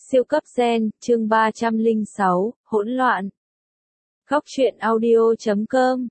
Siêu cấp gen, chương 306, hỗn loạn. Góc truyện audio.com.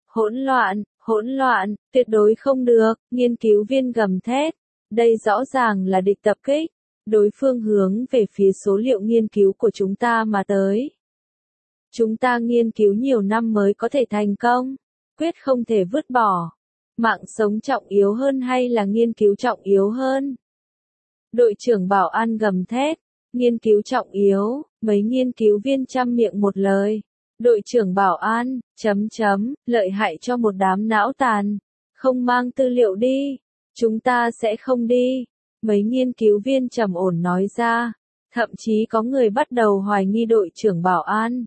Hỗn loạn, tuyệt đối không được, nghiên cứu viên gầm thét. Đây rõ ràng là địch tập kích. Đối phương hướng về phía số liệu nghiên cứu của chúng ta mà tới. Chúng ta nghiên cứu nhiều năm mới có thể thành công. Quyết không thể vứt bỏ. Mạng sống trọng yếu hơn hay là nghiên cứu trọng yếu hơn? Đội trưởng bảo an gầm thét. Nghiên cứu trọng yếu, mấy nghiên cứu viên chăm miệng một lời. Đội trưởng bảo an, lợi hại cho một đám não tàn. Không mang tư liệu đi. Chúng ta sẽ không đi. Mấy nghiên cứu viên trầm ổn nói ra. Thậm chí có người bắt đầu hoài nghi đội trưởng bảo an.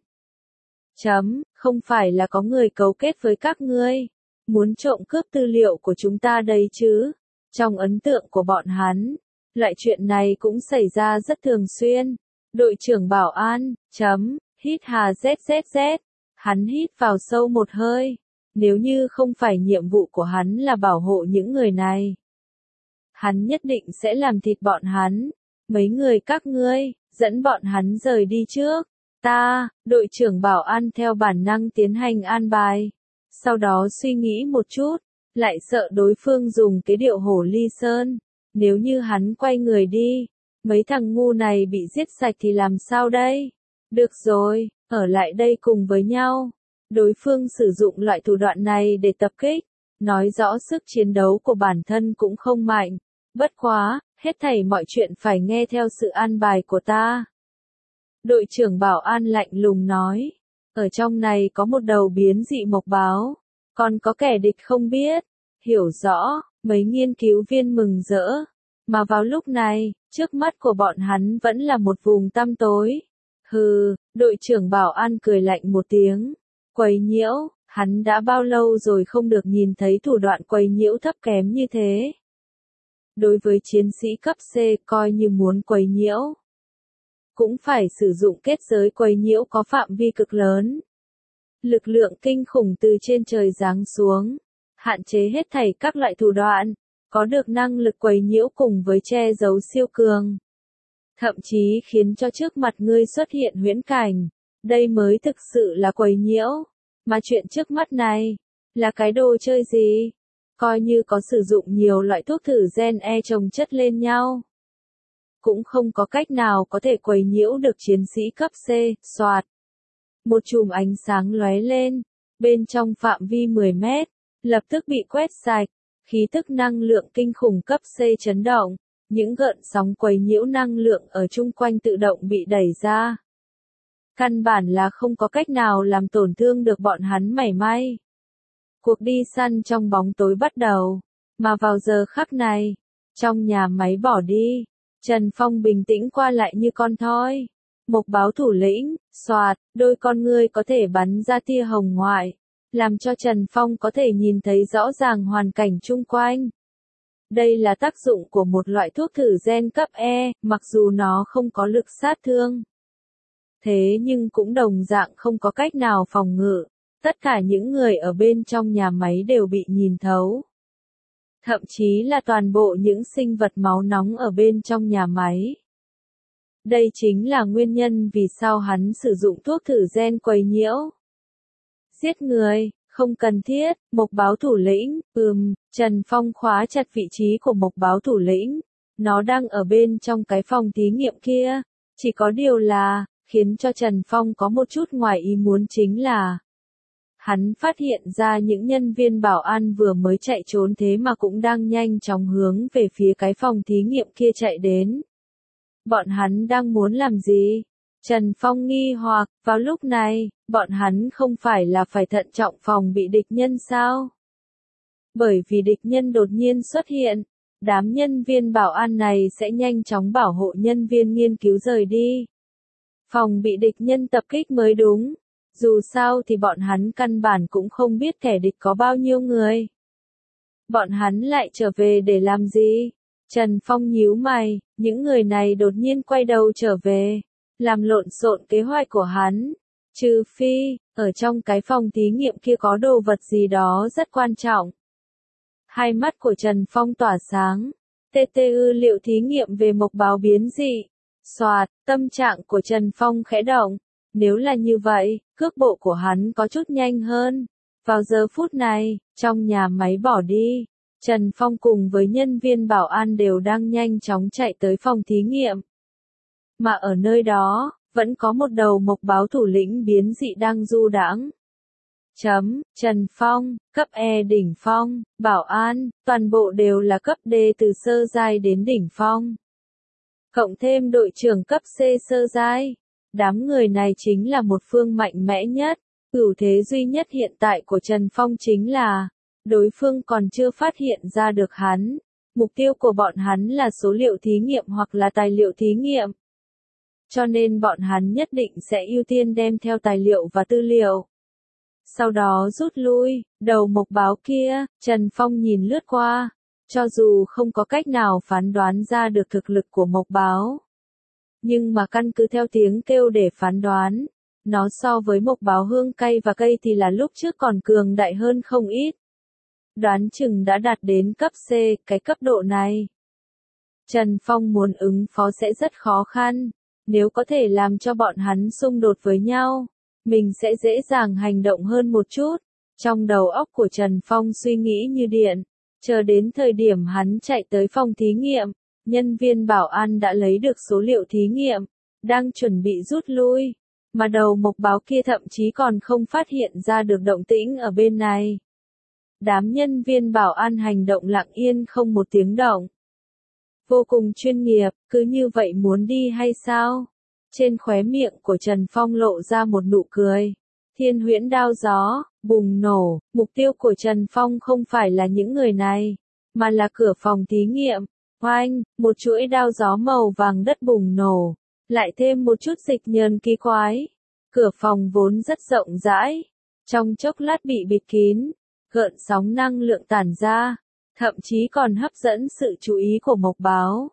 Không phải là có người cấu kết với các ngươi. Muốn trộm cướp tư liệu của chúng ta đây chứ. Trong ấn tượng của bọn hắn. Loại chuyện này cũng xảy ra rất thường xuyên. Đội trưởng bảo an, hít hà zzz. Hắn hít vào sâu một hơi. Nếu như không phải nhiệm vụ của hắn là bảo hộ những người này. Hắn nhất định sẽ làm thịt bọn hắn. Mấy người các ngươi, dẫn bọn hắn rời đi trước. Đội trưởng bảo an theo bản năng tiến hành an bài. Sau đó suy nghĩ một chút, lại sợ đối phương dùng cái điệu hổ ly sơn. Nếu như hắn quay người đi, mấy thằng ngu này bị giết sạch thì làm sao đây? Được rồi, ở lại đây cùng với nhau. Đối phương sử dụng loại thủ đoạn này để tập kích, nói rõ sức chiến đấu của bản thân cũng không mạnh. Bất quá, hết thảy mọi chuyện phải nghe theo sự an bài của ta. Đội trưởng bảo an lạnh lùng nói, ở trong này có một đầu biến dị mộc báo, còn có kẻ địch không biết, hiểu rõ. Mấy nghiên cứu viên mừng rỡ, mà vào lúc này, trước mắt của bọn hắn vẫn là một vùng tăm tối. Hừ, đội trưởng bảo an cười lạnh một tiếng. Quấy nhiễu, hắn đã bao lâu rồi không được nhìn thấy thủ đoạn quấy nhiễu thấp kém như thế. Đối với chiến sĩ cấp C coi như muốn quấy nhiễu, cũng phải sử dụng kết giới quấy nhiễu có phạm vi cực lớn. Lực lượng kinh khủng từ trên trời giáng xuống. Hạn chế hết thảy các loại thủ đoạn, có được năng lực quấy nhiễu cùng với che giấu siêu cường. Thậm chí khiến cho trước mặt ngươi xuất hiện huyễn cảnh, đây mới thực sự là quấy nhiễu. Mà chuyện trước mắt này, là cái đồ chơi gì? Coi như có sử dụng nhiều loại thuốc thử gen chồng chất lên nhau. Cũng không có cách nào có thể quấy nhiễu được chiến sĩ cấp C, soạt. Một chùm ánh sáng lóe lên, bên trong phạm vi 10 mét. Lập tức bị quét sạch, khí tức năng lượng kinh khủng cấp C chấn động, những gợn sóng quấy nhiễu năng lượng ở chung quanh tự động bị đẩy ra. Căn bản là không có cách nào làm tổn thương được bọn hắn mảy may. Cuộc đi săn trong bóng tối bắt đầu, mà vào giờ khắc này, trong nhà máy bỏ đi, Trần Phong bình tĩnh qua lại như con thoi. Mộc báo thủ lĩnh, soạt, đôi con ngươi có thể bắn ra tia hồng ngoại. Làm cho Trần Phong có thể nhìn thấy rõ ràng hoàn cảnh chung quanh. Đây là tác dụng của một loại thuốc thử gen cấp E, mặc dù nó không có lực sát thương. Thế nhưng cũng đồng dạng không có cách nào phòng ngự. Tất cả những người ở bên trong nhà máy đều bị nhìn thấu. Thậm chí là toàn bộ những sinh vật máu nóng ở bên trong nhà máy. Đây chính là nguyên nhân vì sao hắn sử dụng thuốc thử gen quấy nhiễu. Giết người, không cần thiết, mộc báo thủ lĩnh, Trần Phong khóa chặt vị trí của mộc báo thủ lĩnh. Nó đang ở bên trong cái phòng thí nghiệm kia. Chỉ có điều là, khiến cho Trần Phong có một chút ngoài ý muốn chính là hắn phát hiện ra những nhân viên bảo an vừa mới chạy trốn thế mà cũng đang nhanh chóng hướng về phía cái phòng thí nghiệm kia chạy đến. Bọn hắn đang muốn làm gì? Trần Phong nghi hoặc, vào lúc này, bọn hắn không phải là phải thận trọng phòng bị địch nhân sao? Bởi vì địch nhân đột nhiên xuất hiện, đám nhân viên bảo an này sẽ nhanh chóng bảo hộ nhân viên nghiên cứu rời đi. Phòng bị địch nhân tập kích mới đúng, dù sao thì bọn hắn căn bản cũng không biết kẻ địch có bao nhiêu người. Bọn hắn lại trở về để làm gì? Trần Phong nhíu mày, những người này đột nhiên quay đầu trở về. Làm lộn xộn kế hoạch của hắn. Trừ phi, ở trong cái phòng thí nghiệm kia có đồ vật gì đó rất quan trọng. Hai mắt của Trần Phong tỏa sáng. TTU liệu thí nghiệm về mộc báo biến dị. Soạt, tâm trạng của Trần Phong khẽ động. Nếu là như vậy, cước bộ của hắn có chút nhanh hơn. Vào giờ phút này, trong nhà máy bỏ đi, Trần Phong cùng với nhân viên bảo an đều đang nhanh chóng chạy tới phòng thí nghiệm. Mà ở nơi đó, vẫn có một đầu mộc báo thủ lĩnh biến dị đang du đãng. Trần Phong, cấp E đỉnh phong, bảo an, toàn bộ đều là cấp D từ sơ giai đến đỉnh phong. Cộng thêm đội trưởng cấp C sơ giai. Đám người này chính là một phương mạnh mẽ nhất. Ưu thế duy nhất hiện tại của Trần Phong chính là, đối phương còn chưa phát hiện ra được hắn. Mục tiêu của bọn hắn là số liệu thí nghiệm hoặc là tài liệu thí nghiệm. Cho nên bọn hắn nhất định sẽ ưu tiên đem theo tài liệu và tư liệu. Sau đó rút lui, đầu mộc báo kia, Trần Phong nhìn lướt qua. Cho dù không có cách nào phán đoán ra được thực lực của mộc báo. Nhưng mà căn cứ theo tiếng kêu để phán đoán, nó so với mộc báo hương cây và cây thì là lúc trước còn cường đại hơn không ít. Đoán chừng đã đạt đến cấp C, cái cấp độ này. Trần Phong muốn ứng phó sẽ rất khó khăn, nếu có thể làm cho bọn hắn xung đột với nhau, mình sẽ dễ dàng hành động hơn một chút. Trong đầu óc của Trần Phong suy nghĩ như điện, chờ đến thời điểm hắn chạy tới phòng thí nghiệm. Nhân viên bảo an đã lấy được số liệu thí nghiệm, đang chuẩn bị rút lui, mà đầu mộc báo kia thậm chí còn không phát hiện ra được động tĩnh ở bên này. Đám nhân viên bảo an hành động lặng yên không một tiếng động. Vô cùng chuyên nghiệp, cứ như vậy muốn đi hay sao? Trên khóe miệng của Trần Phong lộ ra một nụ cười. Thiên huyễn đao gió, bùng nổ, mục tiêu của Trần Phong không phải là những người này, mà là cửa phòng thí nghiệm. Oanh, một chuỗi đao gió màu vàng đất bùng nổ, lại thêm một chút dịch nhờn kỳ quái. Cửa phòng vốn rất rộng rãi, trong chốc lát bị bịt kín, gợn sóng năng lượng tản ra, thậm chí còn hấp dẫn sự chú ý của mộc báo.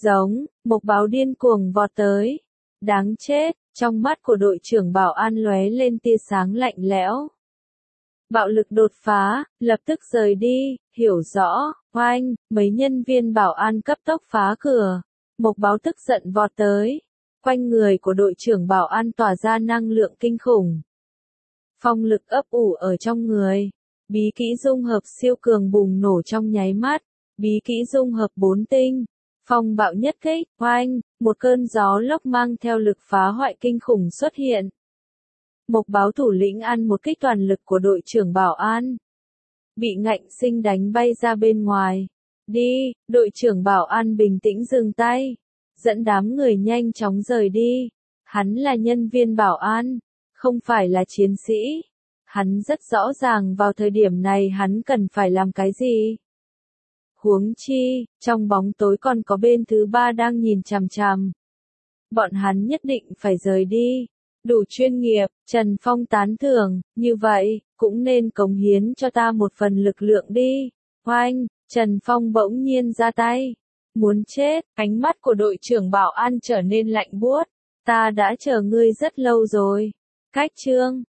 Mộc báo điên cuồng vọt tới. Đáng chết, trong mắt của đội trưởng bảo an lóe lên tia sáng lạnh lẽo. Bạo lực đột phá, lập tức rời đi, hiểu rõ, oanh, mấy nhân viên bảo an cấp tốc phá cửa. Mộc báo tức giận vọt tới. Quanh người của đội trưởng bảo an tỏa ra năng lượng kinh khủng. Phong lực ấp ủ ở trong người. Bí kỹ dung hợp siêu cường bùng nổ trong nháy mắt. Bí kỹ dung hợp 4 tinh. Phong bạo nhất kích, oanh, một cơn gió lốc mang theo lực phá hoại kinh khủng xuất hiện. Mộc báo thủ lĩnh ăn một kích toàn lực của đội trưởng bảo an. Bị ngạnh sinh đánh bay ra bên ngoài. Đi, đội trưởng bảo an bình tĩnh dừng tay. Dẫn đám người nhanh chóng rời đi. Hắn là nhân viên bảo an, không phải là chiến sĩ. Hắn rất rõ ràng vào thời điểm này hắn cần phải làm cái gì. Huống chi, trong bóng tối còn có bên thứ ba đang nhìn chằm chằm. Bọn hắn nhất định phải rời đi. Đủ chuyên nghiệp, Trần Phong tán thưởng, như vậy, cũng nên cống hiến cho ta một phần lực lượng đi. Oanh, Trần Phong bỗng nhiên ra tay. Muốn chết, ánh mắt của đội trưởng bảo an trở nên lạnh buốt. Ta đã chờ ngươi rất lâu rồi. Cách chương